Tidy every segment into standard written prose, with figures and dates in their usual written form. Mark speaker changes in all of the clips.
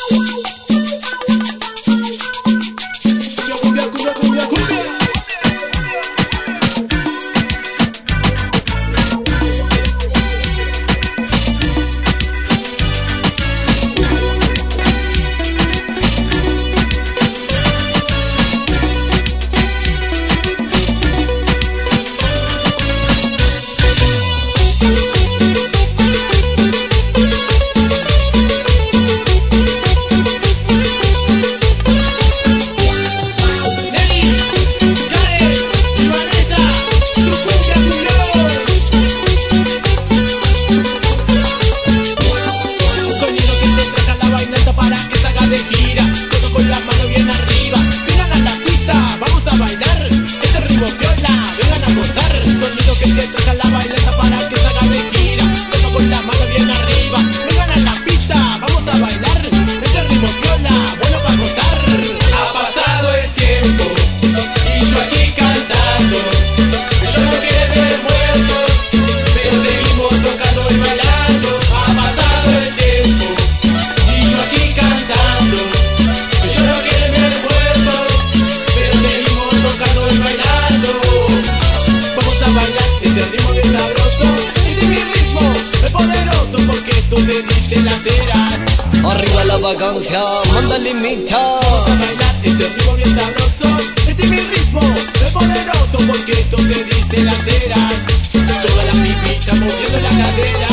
Speaker 1: Arriba la vacancia, mándale micha.
Speaker 2: Vamos a bailar este ritmo bien sabroso. Este es mi ritmo, es poderoso porque esto se dice la cera. Todas las pipitas moviendo la cadera.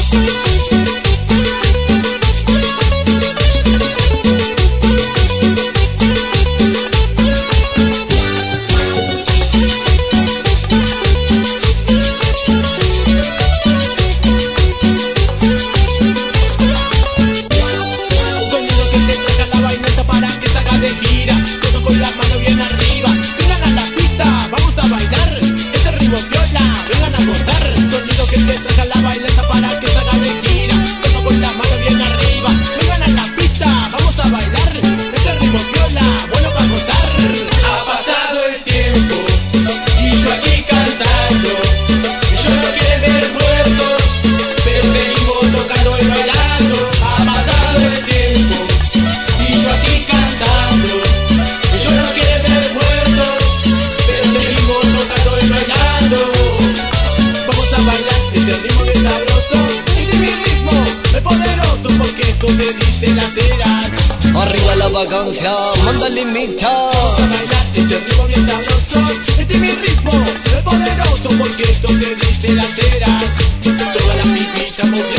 Speaker 2: Se dice las ceras.
Speaker 1: Arriba la vacancia, mándale micha.
Speaker 2: Vamos a bailar este ritmo bien sabroso. Este es mi ritmo, es poderoso porque esto se dice las ceras. Todas las pipitas moviendo